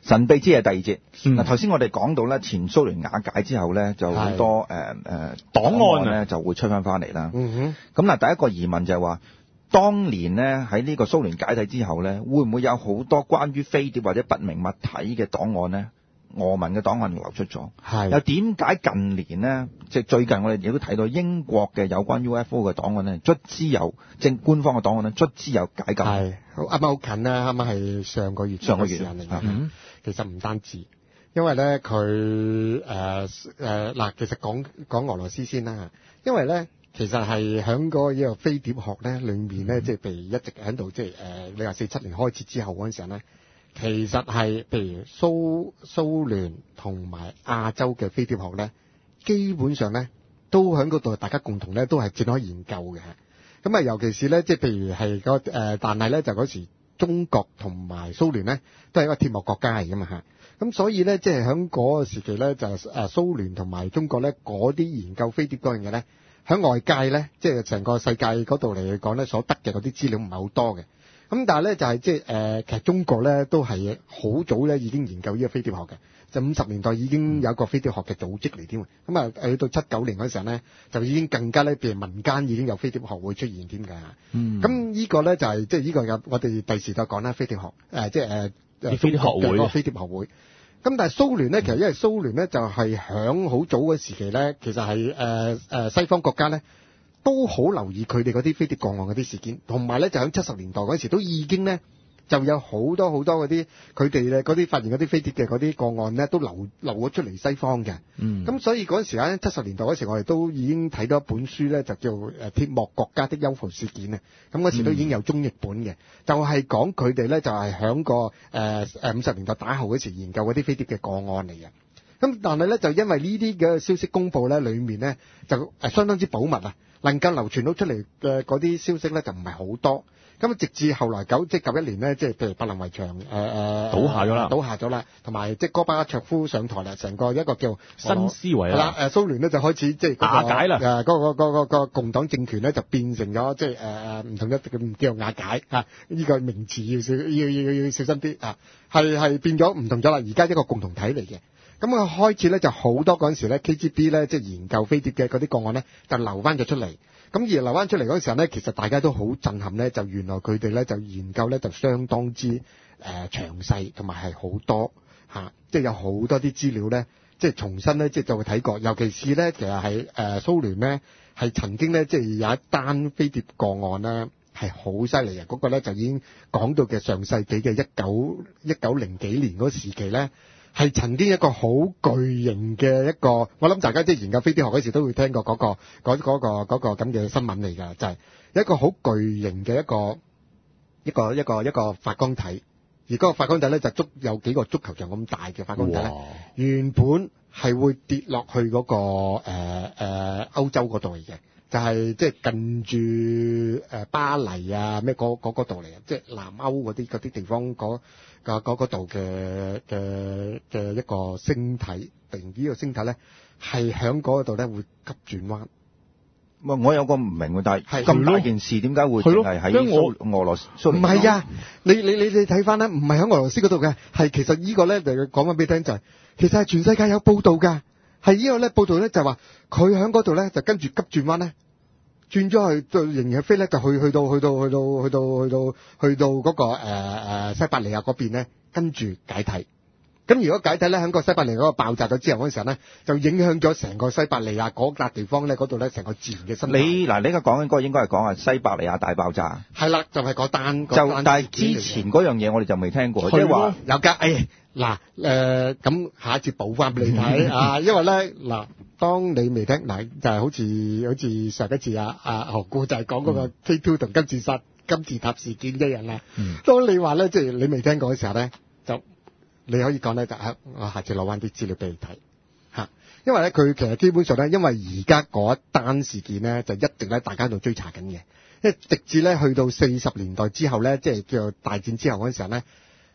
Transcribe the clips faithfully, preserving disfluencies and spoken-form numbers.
神秘之夜第二節。嗱、 嗯， 頭先我哋講到咧，前蘇聯瓦解之後咧，就好多誒誒檔案咧就會出翻翻嚟啦。 嗯咁嗱，第一個疑問就係話，當年咧喺呢個蘇聯解體之後咧，會唔會有好多關於飛碟或者不明物體嘅檔案咧？俄文嘅檔案流出咗， 係又點解近年呢？即係最近我哋亦都睇到英國嘅有關 U F O 嘅檔案咧，卒之有正官方嘅檔案咧，卒之有解禁。 係啱啱好近啦，啱啱係上個月上個月嘅時間嚟嘅。 嗯其實唔單止，因為咧佢誒誒嗱，其實講講俄羅斯先啦，因為咧其實係喺嗰個飛碟學咧裏面咧，即係譬如一直喺度，即係誒你話四七年開始之後嗰陣時候咧。其實係譬如蘇蘇聯同埋亞洲嘅飛碟學咧，基本上咧都喺嗰度，大家共同咧都係展開研究嘅。咁啊，尤其是咧，即係譬如係個誒，但係咧就嗰時中國同埋蘇聯咧都係一個鐵幕國家嚟噶嘛嚇。咁所以咧，即係喺嗰個時期咧，就誒蘇聯同埋中國咧嗰啲研究飛碟嗰樣嘢咧，喺外界咧，即係成個世界嗰度嚟講咧，所得嘅嗰啲資料唔係好多嘅。咁但係咧就係即係誒，其實中國咧都係好早咧已經研究呢個飛碟學嘅，就五十年代已經有一個飛碟學嘅組織嚟添。咁啊，去到七九年嗰陣咧，就已經更加咧，譬如民間已經有飛碟學會出現添㗎。 嗯， 咁呢個咧就係即係呢個有我哋第時再講啦，飛碟學誒即係誒誒飛碟學會中國嘅嗰個飛碟學會。咁但係蘇聯咧，其實因為蘇聯咧就係響好早嘅時期咧，其實係誒誒西方國家咧。都好留意佢哋嗰啲飛碟個案嗰啲事件，同埋咧就喺七十年代嗰時都已經咧就有好多好多嗰啲佢哋咧嗰啲發現嗰啲飛碟嘅嗰啲個案咧都流流咗出嚟西方嘅。 嗯， 咁所以嗰陣時咧七十年代嗰時我哋都已經睇到一本書咧就叫誒鐵幕國家的 U F O 事件啊。咁嗰時都已經有中譯本嘅，就係講佢哋咧就係響個誒誒五十年代打後嗰時研究嗰啲飛碟嘅個案嚟嘅。咁但係咧就因為呢啲嘅消息公佈咧，裡面咧就誒相當之保密啊，能夠流傳到出嚟嘅嗰啲消息咧就唔係好多。咁直至後來九即係九一年咧，即係譬如柏林圍牆誒誒倒下咗啦， 倒下咗啦，同埋即係戈巴卓夫上台啦，成個一個叫新思維啦。 誒蘇聯咧就開始即係瓦解啦， 誒嗰個嗰個嗰個共黨政權咧就變成咗即係誒誒唔同一嘅叫做瓦解啊！呢個名詞要小要要要小心啲啊！係係變咗唔同咗啦，而家一個共同體嚟嘅。咁佢開始咧就好多嗰陣時咧 K G B 咧即係研究飛碟嘅嗰啲個案咧就流翻咗出嚟。咁而流翻出嚟嗰陣時候咧，其實大家都好震撼咧，就原來佢哋咧就研究咧就相當之誒、呃、詳細，同埋係好多嚇、啊，即係有好多啲資料咧，即係重新咧即係就會睇過。尤其是咧，其實係誒、呃、蘇聯咧係曾經咧即係有一單飛碟個案咧係好犀利嘅，嗰、那個咧就已經講到嘅上世紀嘅一九一九零幾年嗰時期咧。係曾經一個好巨型嘅一個，我諗大家即係研究飛碟學嗰時都會聽過嗰、嗰個嗰嗰、嗰個嗰、嗰個咁嘅新聞嚟㗎，就係、係、一個好巨型嘅一個一個一個一個發光體，而嗰個發光體咧就足有幾個足球場咁大嘅發光體咧，原本係會跌落去嗰、嗰個誒誒、呃呃、歐洲嗰度嚟嘅。就係即係近住誒巴黎啊咩嗰嗰度嚟啊，即係南歐嗰啲嗰啲地方嗰嗰嗰度嘅嘅嘅一個星體，突然呢個星體咧係喺嗰度咧會急轉彎。 喂，我有個唔明喎，但係咁大件事點解會淨係喺蘇俄羅斯？ 唔係啊，你你你你睇翻咧，唔係喺俄羅斯嗰度嘅，係其實呢個咧就講翻俾你聽就係、是，其實係全世界有報導㗎。係呢個咧報道咧就話佢喺嗰度咧就跟住急轉彎咧，轉咗去就仍然飛咧就去去到去到去到去到去到去到嗰、那個誒誒、呃、西伯利亞嗰邊咧，跟住解體。咁如果解體咧喺個西伯利亞嗰個爆炸咗之後嗰陣時咧，就影響咗成個西伯利亞嗰笪地方咧，嗰度咧成個自然嘅生態。 你嗱，你而家講緊嗰個應該係講係西伯利亞大爆炸。 係啦，就係、是、嗰單。 就單但係之前嗰樣嘢我哋就未聽過，即係話有㗎。誒嗱誒，咁、呃、下一節補翻俾你睇啊，因為咧嗱，當你未聽嗱，就係、是、好似好似上一次啊啊何故就係講嗰個 K 二同金字殺金字塔事件一樣啦。嗯、當你話咧，即、就、係、是、你未聽過嘅時候咧，就你可以講咧，就係我下次攞翻啲資料俾你睇嚇，因為咧佢其實基本上咧，因為而家嗰一單事件咧，就一直咧大家喺度追查緊嘅，因為直至咧去到四十年代之後咧，即係叫做大戰之後嗰陣時候咧。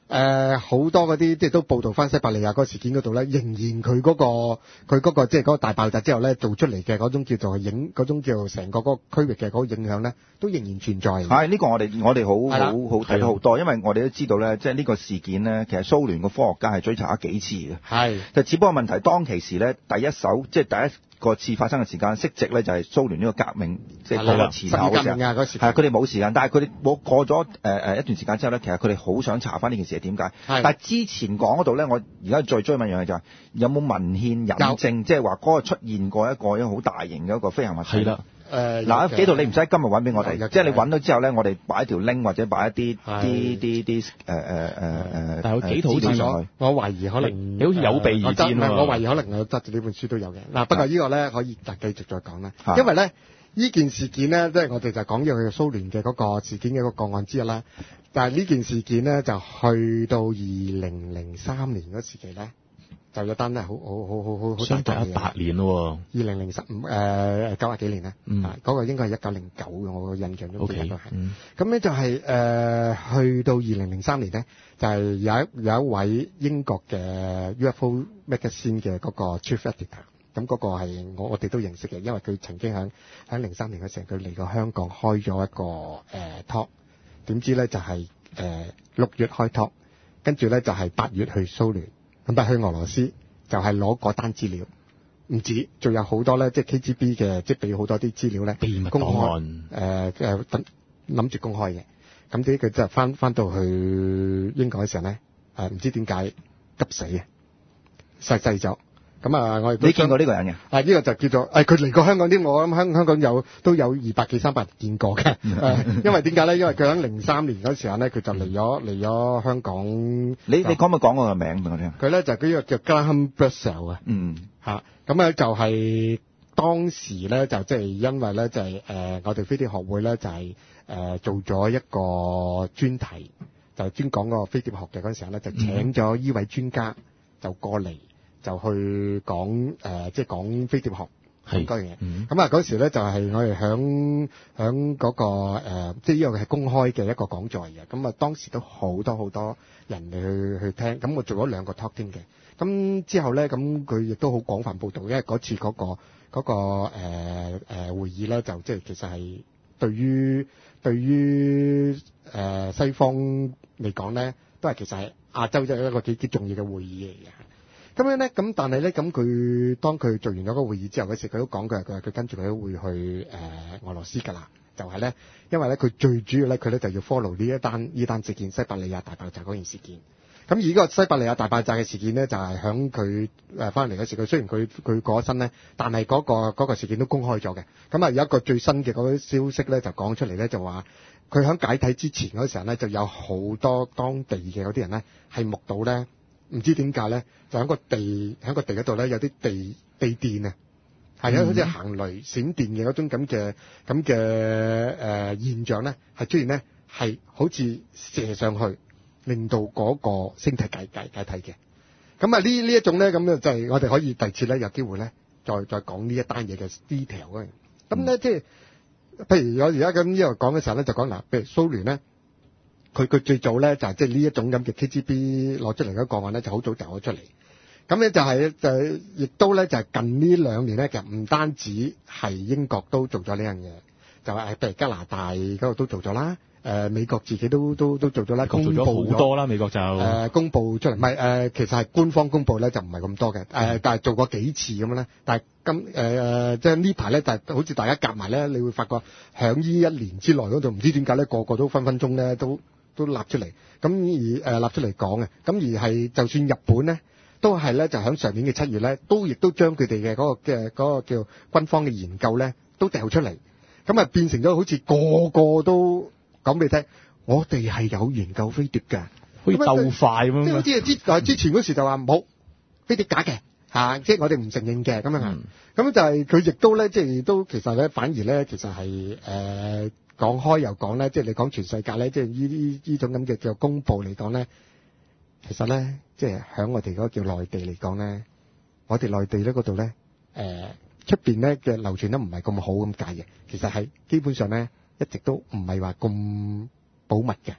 誒好、呃、多嗰啲即係都報導翻西伯利亞嗰個事件嗰度咧，仍然佢嗰、嗰個佢嗰個即係嗰個大爆炸之後咧，做出嚟嘅嗰種叫做影嗰種叫做成個嗰個區域嘅嗰個影響咧，都仍然存在。 係呢、呢個我哋我哋好係啦好好睇到好多，因為我哋都知道咧，即係呢個事件咧，其實蘇聯個科學家係追查咗幾次嘅。 係， 就只不過問題當其時咧，第一手即係第一個次發生嘅時間，息值咧就係蘇聯呢個革命，即係嗰個前頭嘅時候。 十月革命啊嗰時。 係佢哋冇時間，但係佢哋冇過咗誒誒一段時間之後咧，其實佢哋好想查翻呢件事係點解。但係之前講嗰度咧，我而家再追問一樣嘢就係、是、有冇文獻引證，即係話嗰個出現過一個一個好大型嘅一個飛行物體。 係啦。 誒嗱，紀陶你唔使今日揾俾我哋，即係你揾到之後咧，我哋擺條 link 或者擺一啲啲啲啲誒誒誒誒。 但係有紀陶好似我我懷疑可能你好似有備而戰喎。 我懷疑可能我執住呢本書都有嘅。嗱，不過呢個咧可以就繼續再講啦，因為咧呢件事件咧，即係我哋就講咗佢蘇聯嘅嗰個事件嘅一個個案之一啦。但係呢件事件咧就去到二零零三年嗰時期咧。就有單咧，好好好好好好相隔一百年咯喎， 二零零十五誒九啊幾年咧， 嗯， 嗰、那個應該係一九零九嘅，我個印象中記得都係。咁、 嗯、 咧就係、是、誒、呃、去到二零零三年咧，就係、是、有一有一位英國嘅 U F O Magazine 嘅嗰個 Chief Editor， 咁嗰個係我我哋都認識嘅，因為佢曾經喺喺零三年嘅時候，佢嚟過香港開咗一個誒、呃、talk， 點知咧就係誒六月開 talk， 跟住咧就係、是、八月去蘇聯。咁但係去俄羅斯就係攞嗰單資料，唔止，仲有好多咧，即係 K G B 嘅，即係俾好多啲資料咧， 秘密檔案， 誒誒等諗住公開嘅。咁啲佢就翻翻到去英國嘅時候咧，誒、呃、唔知點解急死嘅，逝世咗。咁啊，我哋你見過呢個人嘅？ 啊，呢、這個就叫做誒，佢嚟過香港啲，我諗香香港有都有二百幾三百人見過嘅、呃。因為點解咧？因為佢喺零三年嗰時候咧，佢就嚟咗嚟咗香港。你你可唔可以講我個名俾我聽？ 佢咧就佢呢個叫 Graham Bussell 啊。嗯。嚇，咁咧就係當時咧就即係因為咧就係、是、誒、呃、我哋飛碟學會咧就係、是、誒、呃、做咗一個專題，就專講個飛碟學嘅嗰陣時候咧，就請咗呢位專家就過嚟。就去講誒、呃，即係講飛碟學嗰樣嘢。咁啊嗰時咧就係、是、我哋響響嗰個、呃、即係呢個係公開嘅一個講座嘅。咁啊當時都好多好多人嚟去去聽。咁我做咗兩個 talk 添嘅。咁之後咧，咁佢亦都好廣泛報導，因為嗰次嗰、嗰個嗰、嗰個誒、呃呃、會議咧，就即係其實係對於對於誒、呃、西方嚟講咧，都係其實係亞洲即係一個幾幾重要嘅會議嚟嘅。咁樣咧，咁但係咧，咁佢當佢做完咗個會議之後嗰時，佢都講佢佢佢跟住佢都會去誒、呃、俄羅斯㗎啦。就係、是、咧，因為咧佢最主要咧，佢咧就要 follow 呢一單呢單事件西伯利亞大爆炸嗰件事件。咁而呢個西伯利亞大爆炸嘅事件咧，就係響佢誒翻嚟嗰時，佢雖然佢佢過咗身咧，但係嗰、那個嗰、那個事件都公開咗嘅。咁啊有一個最新嘅嗰啲消息咧，就講出嚟咧，就話佢響解體之前嗰時候咧，就有好多當地嘅嗰啲人咧係目睹咧。唔知點解咧，就喺個地喺個地嗰度咧，有啲地地電啊，係有好似行雷閃電嘅嗰種咁嘅咁嘅誒現象咧，係出現咧，係好似射上去，令到嗰個星體解解解體嘅。咁啊呢呢一種咧，咁咧就係我哋可以第二次咧有機會咧，再再講呢一單嘢嘅 detail 嗰樣。咁咧即係譬如我而家咁呢度講嘅時候咧，就講嗱，譬如蘇聯咧。佢佢最早咧就係即係呢一種咁嘅 K G B 攞出嚟嘅個案咧，就好早掉咗出嚟。咁咧就係、是、就亦都咧就係近呢兩年咧，其實唔單止係英國都做咗呢樣嘢，就係譬如加拿大嗰度都做咗啦。誒、呃、美國自己都都都做咗啦，公佈咗好多啦。美國就誒、 呃、公佈出嚟，唔係誒其實係官方公佈咧就唔係咁多嘅。誒、呃、但係做過幾次咁樣咧，但係今誒誒即係呢排咧，就係好似大家夾埋咧，你會發覺響呢一年之內嗰度唔知點解咧，個個都分分鐘咧都。都立出嚟，咁而誒、呃、立出嚟講嘅，咁而係就算日本咧，都係咧就喺上年嘅七月咧，都亦都將佢哋嘅嗰個嘅嗰、嗰個叫軍方嘅研究咧，都掉出嚟，咁啊變成咗好似個個都講俾你聽，我哋係有研究飛碟嘅， 可以鬥快咁樣， 即係好似之誒之前嗰時就話冇飛碟假嘅嚇，即係我哋唔承認嘅咁樣啊，咁、嗯、就係佢亦都咧，即係都其實咧，反而咧，其實係誒。呃講開又講咧，即係你講全世界咧，即係呢呢呢種咁嘅叫公佈嚟講咧，其實咧，即係喺我哋嗰個叫內地嚟講咧，我哋內地咧嗰度咧，誒出邊咧嘅流傳得唔係咁好咁解嘅，其實係基本上咧一直都唔係話咁保密嘅。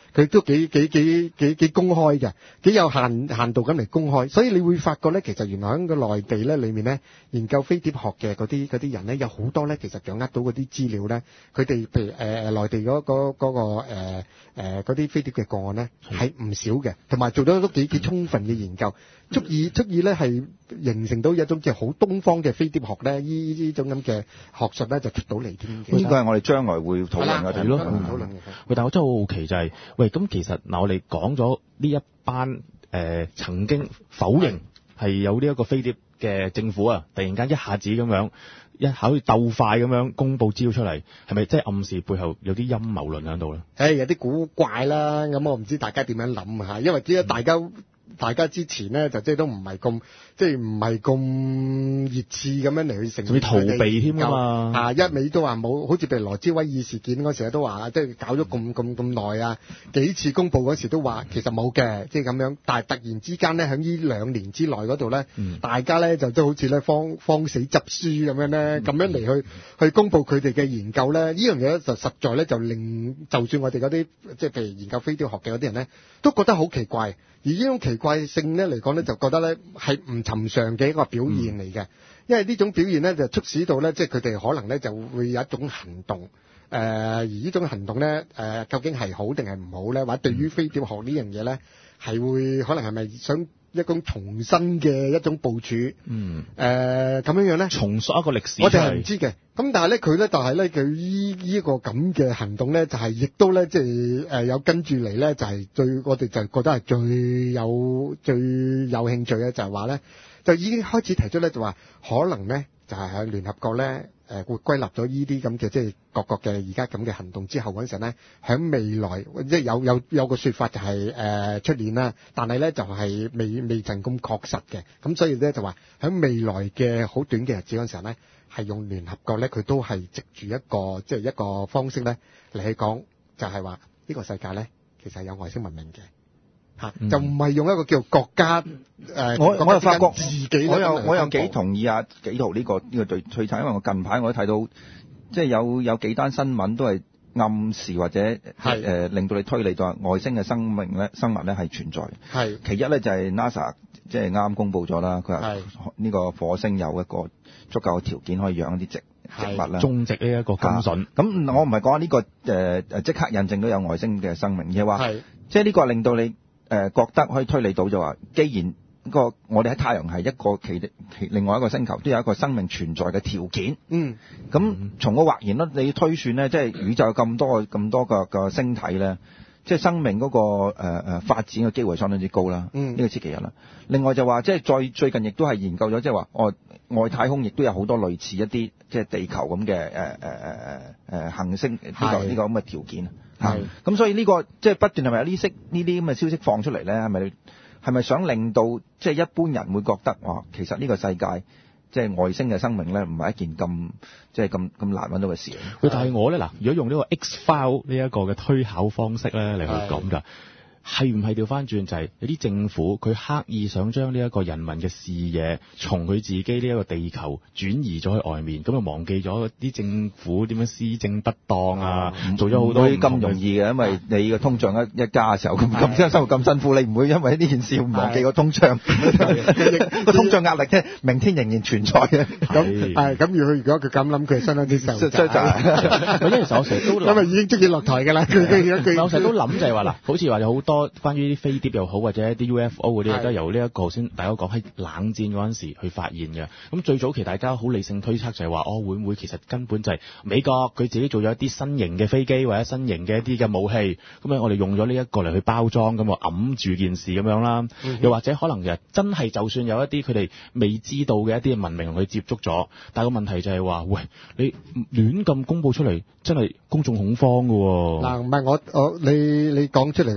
佢都幾幾幾幾幾公開嘅，幾有限限度咁嚟公開。所以你會發覺咧，其實原來喺個內地咧裏面咧，研究飛碟學嘅嗰啲嗰啲人咧，有好多咧，其實掌握到嗰啲資料咧，佢哋譬如誒誒內地嗰嗰嗰個誒誒嗰啲飛碟嘅個案咧，係唔少嘅，同埋做咗都幾幾充分嘅研究，足以足以咧係形成到一種叫好東方嘅飛碟學咧，依呢種咁嘅學術咧就出到嚟添。 呢個係我哋將來會討論嘅， 係咯， 討論嘅。 喂，但我真係好好奇就係、是，喂，咁其實嗱，我哋講咗呢一班誒、呃、曾經否認係有呢一個飛碟嘅政府啊，突然間一下子咁樣一考慮鬥快咁樣公佈資料出嚟，係咪即係暗示背後有啲陰謀論喺度咧？ 誒，有啲古怪啦，咁我唔知大家點樣諗嚇，因為只係大家。嗯大家之前咧就即係都唔係咁，即係唔係咁熱刺咁樣嚟去承認， 仲要逃避添啊嘛！ 啊，一味都話冇，好似譬如羅茲威爾事件嗰時候都話，即係搞咗咁咁咁耐啊，幾次公佈嗰時都話其實冇嘅，即係咁樣。但係突然之間咧，喺呢兩年之內嗰度咧，嗯、大家咧就都好似咧慌慌死執書咁樣咧，咁、嗯、樣嚟去去公佈佢哋嘅研究咧，呢樣嘢就實在咧就令就算我哋嗰啲即係譬如研究飛碟學嘅嗰啲人咧，都覺得好奇怪。而呢種奇怪性咧嚟講咧，就覺得咧係唔尋常嘅一個表現嚟嘅，嗯、因為呢種表現咧就促使到咧，即係佢哋可能咧就會有一種行動，誒、呃、而呢種行動咧誒、呃、究竟係好定係唔好咧？或者對於飛碟學呢樣嘢咧，係會可能係咪想一種重新嘅一種部署？嗯，誒咁樣樣咧， 重塑一個歷史， 我哋係唔知嘅。咁但係咧，佢咧就係咧，佢依依一個咁嘅行動咧，就係、是、亦都咧，即係誒有跟住嚟咧，就係、是、最我哋就覺得係最有最有興趣嘅，就係話咧，就已經開始提出咧，就話可能咧就係喺聯合國咧誒會歸納咗依啲咁嘅即係各國嘅而家咁嘅行動之後嗰陣咧，喺未來即係有有有個説法就係誒出年啦，但係咧就係、是、未未曾咁確實嘅，咁所以咧就話喺未來嘅好短嘅日子嗰陣時候咧。係用聯合國咧，佢都係藉住一個即係一個方式咧嚟去講，就係話呢個世界咧其實係有外星文明嘅嚇，嗯、就唔係用一個叫國家誒。呃、 我我又發覺自己我又我又幾同意啊紀陶呢個呢、呢個對推測，因為我近排我都睇到即係有有幾單新聞都係暗示或者誒、呃、令到你推理到外星嘅生命咧生物咧係存在。係其一咧就係 NASA 即係啱公佈咗啦，佢話呢個火星有一個足夠嘅條件可以養一啲植植物啦，種植呢一個金筍。咁我唔係講呢個誒誒即刻印證到有外星嘅生命，而係話即係呢個令到你誒、呃、覺得可以推理到就話，既然個我哋喺太陽系一個其其另外一個星球都有一個生命存在嘅條件。嗯，咁從個或然率你推算咧，即係宇宙有咁多個咁多個個星體咧。即係生命嗰、那個誒誒、呃、發展嘅機會相當之高啦，嗯，呢個知其一啦。另外就話即係再最近亦都係研究咗，即係話外外太空亦都有好多類似一啲即係地球咁嘅誒誒誒誒誒行星呢、這個呢是個咁嘅條件啊。係咁，所以呢、這個即係不斷係咪有呢息呢啲咁嘅消息放出嚟咧？係咪係咪想令到即係一般人會覺得哇，其實呢個世界即係外星嘅生命咧，唔係一件咁即係咁咁難揾到嘅事。 喂，但係我咧嗱，如果用呢個 X-File 呢一個嘅推考方式咧嚟去講㗎。係唔係調翻轉就係有啲政府佢刻意想將呢一個人民嘅視野從佢自己呢一個地球轉移咗去外面，咁就忘記咗啲政府點樣施政不當啊，嗯、做咗好多咁容易嘅，因為你個通脹一一加嘅時候咁咁即係生活咁辛苦，你唔會因為呢件事忘記個通脹，個通脹壓力咧，明天仍然存在嘅。 咁係咁，如果如果佢咁諗，佢係相當之受責。 因為我成日都因為已經積極落台㗎啦。佢我成日都諗就係話嗱，好似話有好多。多關於啲飛碟又好，或者一啲 U F O 嗰啲，都係由呢一個先大家講喺冷戰嗰陣時去發現嘅。咁最早期大家好理性推測就係話，哦會唔會其實根本就係美國佢自己做咗一啲新型嘅飛機或者新型嘅一啲嘅武器，咁啊我哋用咗呢一個嚟去包裝，咁啊揞住件事咁樣啦。嗯、哼又或者可能其實真係就算有一啲佢哋未知道嘅一啲文明同佢接觸咗，但係個問題就係話，喂你亂咁公佈出嚟，真係公眾恐慌㗎喎。嗱唔係我我你你講出嚟嗰時間。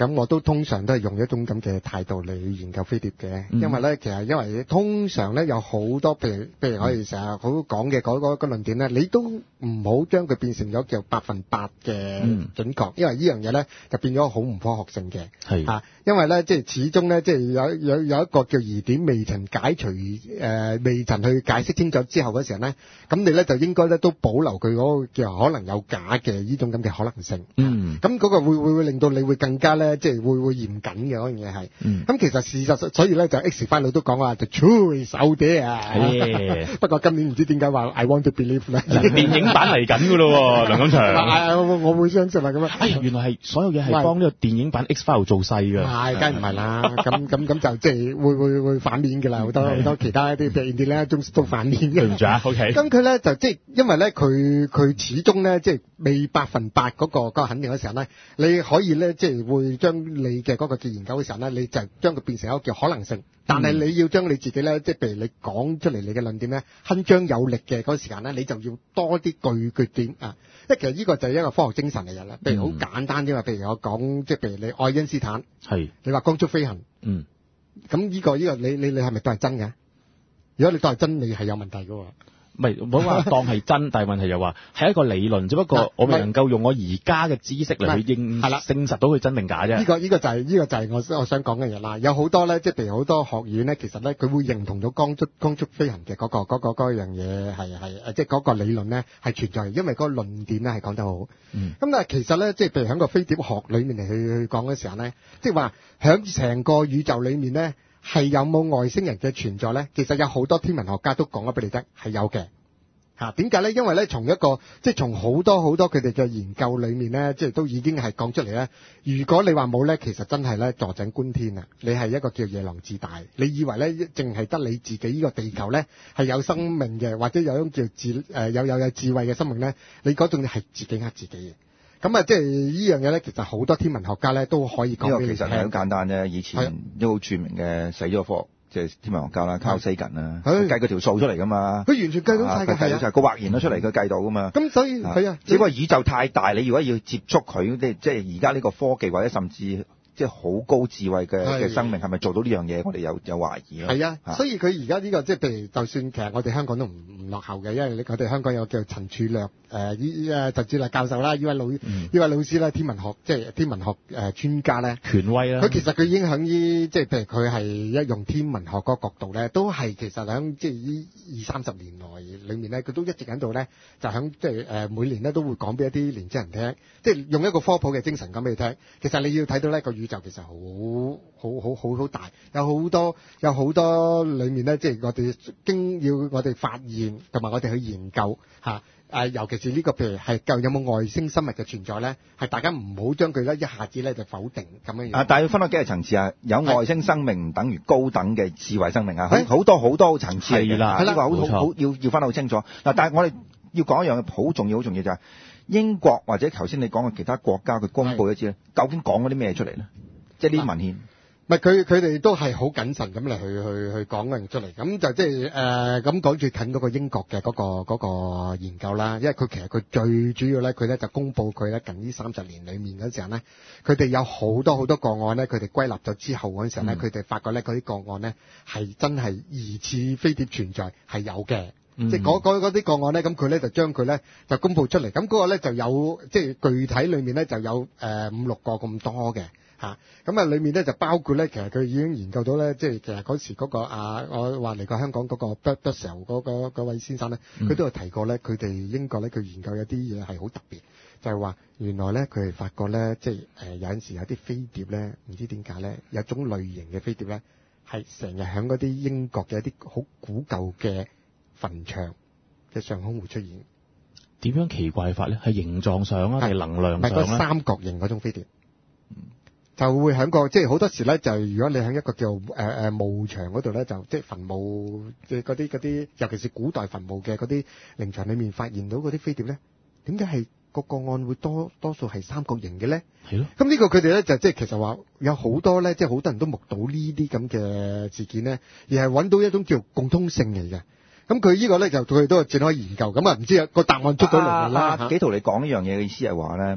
咁我都通常都係用一種咁嘅態度嚟研究飛碟嘅， 嗯、 因為咧其實因為通常咧有好多譬如譬如我哋成日好講嘅嗰個個論點咧，你都唔好將佢變成咗叫百分百嘅準確，嗯、因為呢樣嘢咧就變咗好唔科學性嘅， 係啊，因為咧即係始終咧即係有有有一個叫疑點未曾解除誒、呃、未曾去解釋清楚之後嗰時候咧，咁你咧就應該咧都保留佢嗰個叫可能有假嘅呢種咁嘅可能性， 嗯， 咁嗰個會會會令到你會更加咧即係會會嚴謹嘅嗰樣嘢係，咁、 嗯、 其實事實上所以咧就 X file 都講話 the truth is out there 啊，不過今年唔知點解話 I want to believe 咧， 電影版嚟緊噶咯，梁錦祥， 我我會相信啊咁啊， 哎呀原來係所有嘢係幫呢個電影版 X file 做細噶， 係梗係唔係啦，咁咁咁就即係會會會反面㗎啦，好多好多其他啲譬如咧都都反面嘅， 對唔住啊 ，OK， 咁佢咧就即係因為咧佢佢始終咧即係未百分百嗰個嗰個肯定嘅時候咧，你可以咧即係會將你嘅嗰個嘅研究嘅時候咧，你就將佢變成一個叫可能性，但係你要將你自己咧即係譬如你講出嚟你嘅論點咧，鏗鏘有力嘅嗰個時間咧，你就要多啲據據點啊，因為其實呢個就係一個科學精神嚟嘅啦，譬如好簡單啫嘛，譬如我講即係譬如你愛因斯坦，係你話光速飛行，嗯，咁呢個呢個你你你係咪都係真嘅？如果你都係真，你係有問題㗎喎。 唔係，唔好話當係真，但係問題又話係一個理論，只不過我未能夠用我而家嘅知識嚟去認證實到佢真定假啫。 呢個呢個就係呢個就係我我想講嘅嘢啦。有好多咧，即係譬如好多學院咧，其實咧佢會認同咗光速光速飛行嘅嗰個嗰個嗰樣嘢係係即係嗰個理論咧係存在，因為嗰個論點咧係講得好。嗯。咁但係其實咧，即係譬如喺個飛碟學裏面嚟去去講嘅時候咧，即係話喺成個宇宙裏面咧。係有冇外星人嘅存在咧？其實有好多天文學家都講咗俾你聽，係有嘅。嚇點解咧？因為咧，從一個即係從好多好多佢哋嘅研究裏面咧，即係都已經係講出嚟咧。如果你話冇咧，其實真係咧坐井觀天啊！你係一個叫夜郎自大，你以為咧淨係得你自己呢個地球咧係有生命嘅，或者有種叫智誒有有有智慧嘅生命咧，你嗰種係自己呃自己嘅。咁啊，即係呢樣嘢咧，其實好多天文學家咧都可以講俾你聽。呢個其實係好簡單啫。以前一個好著名嘅死咗科，即係天文學家啦，Carl Sagan啦，計嗰條數出嚟噶嘛。佢完全計到晒㗎，係啊，個畫現咗出嚟，佢計到噶嘛。咁所以係啊，只不過宇宙太大，你如果要接觸佢，即係而家呢個科技或者甚至。即係好高智慧嘅嘅生命係咪做到呢樣嘢？我哋有有懷疑咯。係啊，啊所以佢而家呢個即係譬如，就算其實我哋香港都唔唔落後嘅，因為我哋香港有叫陳柱略誒依誒陳柱略教授啦，呢位老呢、嗯、位老師啦，天文學即係天文學誒、呃、專家咧，權威啦。佢其實佢已經響依即係譬如佢係一用天文學嗰個角度咧，都係其實響即係依二三十年內裏面咧，佢都一直喺度咧，就響即係誒每年咧都會講俾一啲年輕人聽，即係用一個科普嘅精神講俾你聽。其實你要睇到呢個宇宙其實好好好好好大，有好多有好多裏面咧，即係我哋經要我哋發現同埋我哋去研究嚇。誒，尤其是呢個譬如係究竟有冇外星生物嘅存在咧，係大家唔好將佢咧一下子咧就否定咁樣樣。啊，但係要分開幾個層次啊，有外星生命唔等於高等嘅智慧生命啊，好多好多層次嚟㗎啦，呢個好好好要要分得好清楚。嗱，但係我哋要講一樣好重要好重要就係英國或者頭先你講嘅其他國家佢公佈一次咧，究竟講嗰啲咩出嚟咧？即係呢啲文獻。唔係佢佢哋都係好謹慎咁嚟去去去講嘅出嚟，咁就即係誒咁講最近嗰個英國嘅嗰、嗰個嗰個研究啦，因為佢其實佢最主要咧，佢咧就公佈佢咧近呢三十年裡面嗰陣咧，佢哋有好多好多個案咧，佢哋歸納咗之後嗰陣時咧，佢哋、嗯、發覺咧嗰啲個案咧係真係疑似飛碟存在係有嘅，嗯、即係嗰嗰啲個案咧，咁佢咧就將佢咧就公佈出嚟，咁嗰個咧就有即係具體裡面咧就有誒、呃、五六個咁多嘅。嚇，咁啊，裏面咧就包括咧，其實佢已經研究到咧，即係其實嗰時嗰個啊，我話嚟過香港嗰個 Birdsell 嗰嗰位先生咧，佢都有提過咧，佢哋英國咧，佢研究有啲嘢係好特別，就係話原來咧，佢哋發覺咧，即係誒有陣時有啲飛碟咧，唔知點解咧，有種類型嘅飛碟咧，係成日喺嗰啲英國嘅一啲好古舊嘅墳場嘅上空會出現。點樣奇怪法咧？係形狀上啊，定係能量上咧？係個三角形嗰種飛碟。就會喺個即係好多時咧，就如果你喺一個叫誒誒墓場嗰度咧，就即係墳墓即係嗰啲嗰啲，尤其是古代墳墓嘅嗰啲陵場裏面發現到嗰啲飛碟咧，點解係個個案會多多數係三角形嘅咧？係咯。咁呢個佢哋咧就即係其實話有好多咧，即係好多人都目睹呢啲咁嘅事件咧，而係揾到一種叫共通性嚟嘅。咁佢呢個咧就佢哋都係展開研究，咁啊唔知個答案出到嚟啦。幾圖你講呢樣嘢嘅意思係話咧？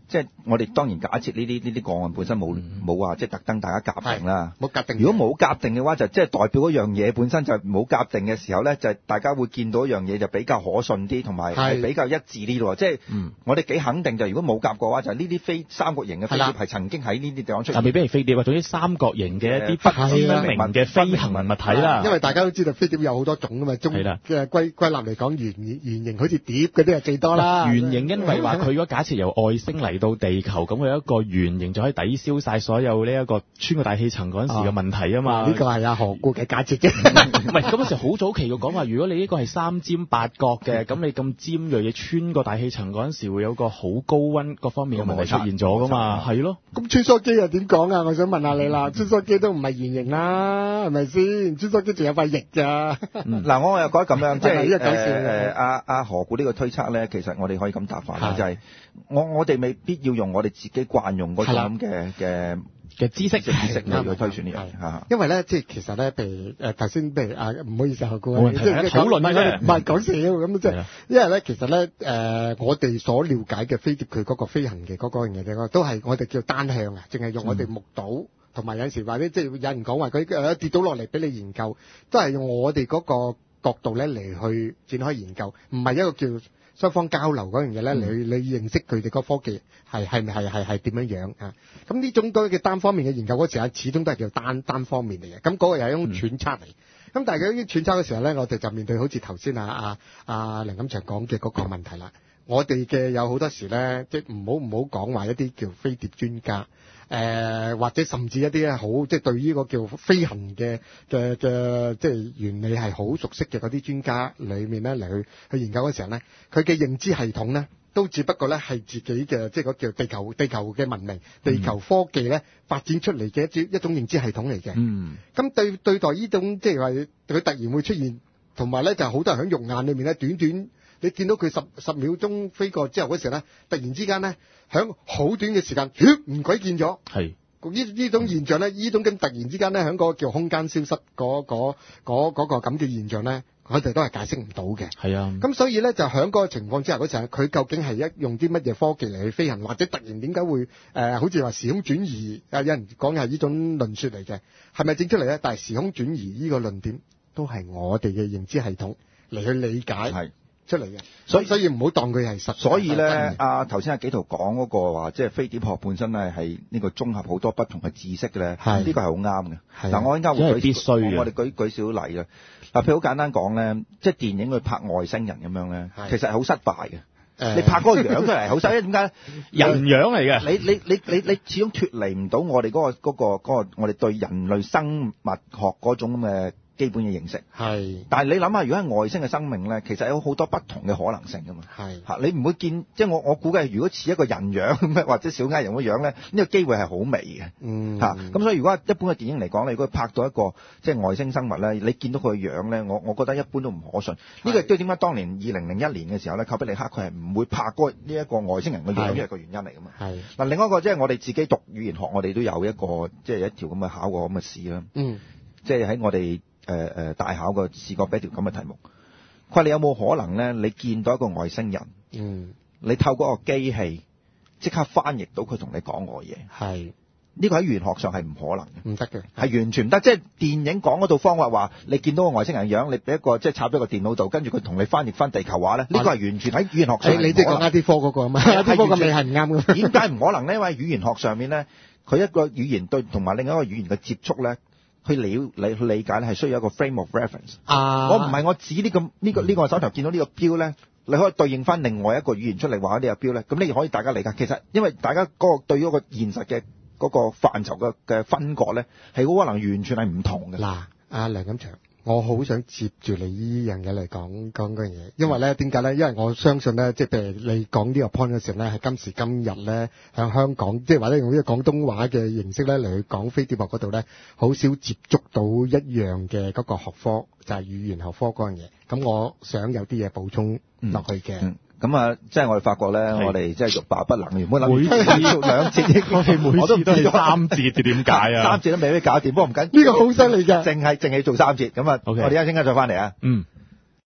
即係我哋當然假設呢啲呢啲個案本身冇冇話即係特登大家夾定啦， 冇夾定。 如果冇夾定嘅話，就即係代表嗰樣嘢本身就冇夾定嘅時候咧，就係大家會見到一樣嘢就比較可信啲，同埋係比較一致啲咯。即係我哋幾肯定就如果冇夾嘅話，就係呢啲飛三角形嘅飛碟係曾經喺呢啲地方出現。 但未必係飛碟啊，總之三角形嘅一啲不知名嘅飛行物體啦。 因為大家都知道飛碟有好多種噶嘛，中嘅歸歸納嚟講，圓圓形好似碟嗰啲係最多啦。 圓形因為話佢如果假設由外星嚟到地球，咁佢有一個圓形就可以抵消晒所有呢一個穿過大氣層嗰陣時嘅問題啊嘛。 呢、哦這個係阿何故嘅假設啫。 唔係嗰陣時好早期嘅講話，如果你呢個係三尖八角嘅，咁你咁尖銳嘢穿過大氣層嗰陣時，會有個好高溫各方面嘅問題出現咗噶嘛？係咯。 咁穿梭機又點講啊？我想問下你啦，穿梭機都唔係圓形啦，係咪先？穿梭機仲有塊翼咋？嗱、 嗯，我又覺得咁樣，即係誒誒阿阿何故呢個推測咧，其實我哋可以咁答法啦，就係、是、我我哋未必要用我哋自己慣用嗰種嘅嘅嘅知識知識嚟去推算呢樣嘢。 因為咧，即係其實咧，譬如誒頭先，譬如啊，唔好意思，何故即係討論咧， 唔係講笑咁即係，因為咧，其實咧，誒、呃、我哋所了解嘅飛碟佢嗰個飛行嘅嗰個樣嘢，都係我哋叫單向啊，淨係用我哋目睹。嗯同埋有陣時或者即係有人講話佢誒跌到落嚟俾你研究，都係用我哋嗰個角度咧嚟去展開研究，唔係一個叫雙方交流嗰樣嘢咧嚟去你認識佢哋個科技係係係係係點樣樣啊？咁呢種都嘅單方面嘅研究嗰時候，始終都係叫單單方面嚟嘅。咁嗰個又係一種揣測嚟。咁、嗯、但係佢啲揣測嘅時候咧，我哋就面對好似頭先啊啊啊梁錦祥講嘅嗰個問題啦。我哋嘅有好多時咧，即係唔好唔好講話一啲叫飛碟專家。誒、呃、或者甚至一啲好即係對於個叫飛行嘅嘅嘅即係原理係好熟悉嘅嗰啲專家裏面咧嚟去去研究嘅時候咧，佢嘅認知系統咧都只不過咧係自己嘅即係個叫地球地球嘅文明、地球科技咧發展出嚟嘅一一種認知系統嚟嘅。嗯，咁對對待呢種即係話佢突然會出現，同埋咧就好多人喺肉眼裏面咧短短。你見到佢十十秒鐘飛過之後嗰時咧，突然之間咧，喺好短嘅時間，唔鬼見咗。係呢呢種現象咧，呢種咁突然之間咧，喺個叫空間消失嗰嗰嗰嗰個咁嘅現象咧，我哋都係解釋唔到嘅。係啊。咁所以咧，就喺嗰個情況之下嗰陣，佢究竟係一用啲乜嘢科技嚟去飛行，或者突然點解會誒、呃，好似話時空轉移啊？有人講係呢種論説嚟嘅，係咪整出嚟咧？但係時空轉移呢個論點都係我哋嘅認知系統嚟去理解。係。出嚟嘅，所以所以唔好當佢係實。所以咧，阿頭先阿紀陶講嗰個話，即係飛碟學本身咧係呢個綜合好多不同嘅知識嘅咧，呢、這個係好啱嘅。嗱，我依家會舉必須嘅，我哋舉舉少例啦。嗱，譬如好簡單講咧，即係電影去拍外星人咁樣咧，其實係好失敗嘅。你拍嗰個樣出嚟好失，因為點解人樣嚟嘅？你你你你你始終脫離唔到我哋嗰、那個嗰、那個嗰、那個我哋對人類生物學嗰種咁嘅基本嘅認識係，但係你諗下，如果係外星嘅生命咧，其實有好多不同嘅可能性噶嘛。係嚇，你唔會見，即係我我估計，如果似一個人樣咁或者小矮人嘅樣咧，呢、呢個機會係好微嘅。嗯嚇，咁所以如果一般嘅電影嚟講，你如果拍到一個即係外星生物咧，你見到佢嘅樣咧，我我覺得一般都唔可信。呢個亦都係點解當年二零零一年嘅時候咧，寇比力克佢係唔會拍嗰呢一個外星人嘅樣，係一個原因嚟噶嘛。係嗱，另外一個即係我哋自己讀語言學，我哋都有一個即係一條咁嘅考過咁嘅試啦。嗯，即係喺我哋。誒、呃、誒大考個試過俾條咁嘅題目，佢話你有冇可能咧？你見到一個外星人，嗯，你透過個機器即刻翻譯到佢同你講我嘢，係呢個喺語言學上係唔可能嘅，唔得嘅，係完全唔得。即係電影講嗰套方法話，你見到個外星人樣，你俾一個即係插咗個電腦度，跟住佢同你翻譯翻地球話咧，呢、呢個係完全喺語言學上。你即係講 I T 科嗰個啊嘛 ，I T 科個尾係唔啱嘅。點解唔可能咧？因為語言學上面咧，佢一個語言對同埋另一個語言嘅接觸咧。去了理去理解咧，係需要一個 frame of reference。啊，我唔係我指呢、呢個呢、呢個呢、呢個手頭見到呢個標咧，你可以對應翻另外一個語言出嚟話呢個標咧，咁你可以大家理解。其實因為大家嗰個對嗰個現實嘅嗰個範疇嘅嘅分割咧，係好可能完全係唔同嘅。嗱，阿梁錦祥。我好想接住你呢樣嘢嚟講講嗰樣嘢，因為咧點解咧？因為我相信咧，即係譬如你講呢個 point 嘅時候咧，係今時今日咧，喺香港即係或者用呢個廣東話嘅形式咧嚟去講飛碟學嗰度咧，好少接觸到一樣嘅嗰個學科，就係、是、語言學科嗰樣嘢。咁我想有啲嘢補充落去嘅。嗯嗯咁啊，即係我哋發覺咧，我哋即係欲罷不能，原本諗住兩節，我哋每次都係三節，點解啊？三節都未必搞掂，不過唔緊。呢個好犀利㗎，淨係淨係做三節。咁啊，我哋一陣間再翻嚟啊。嗯。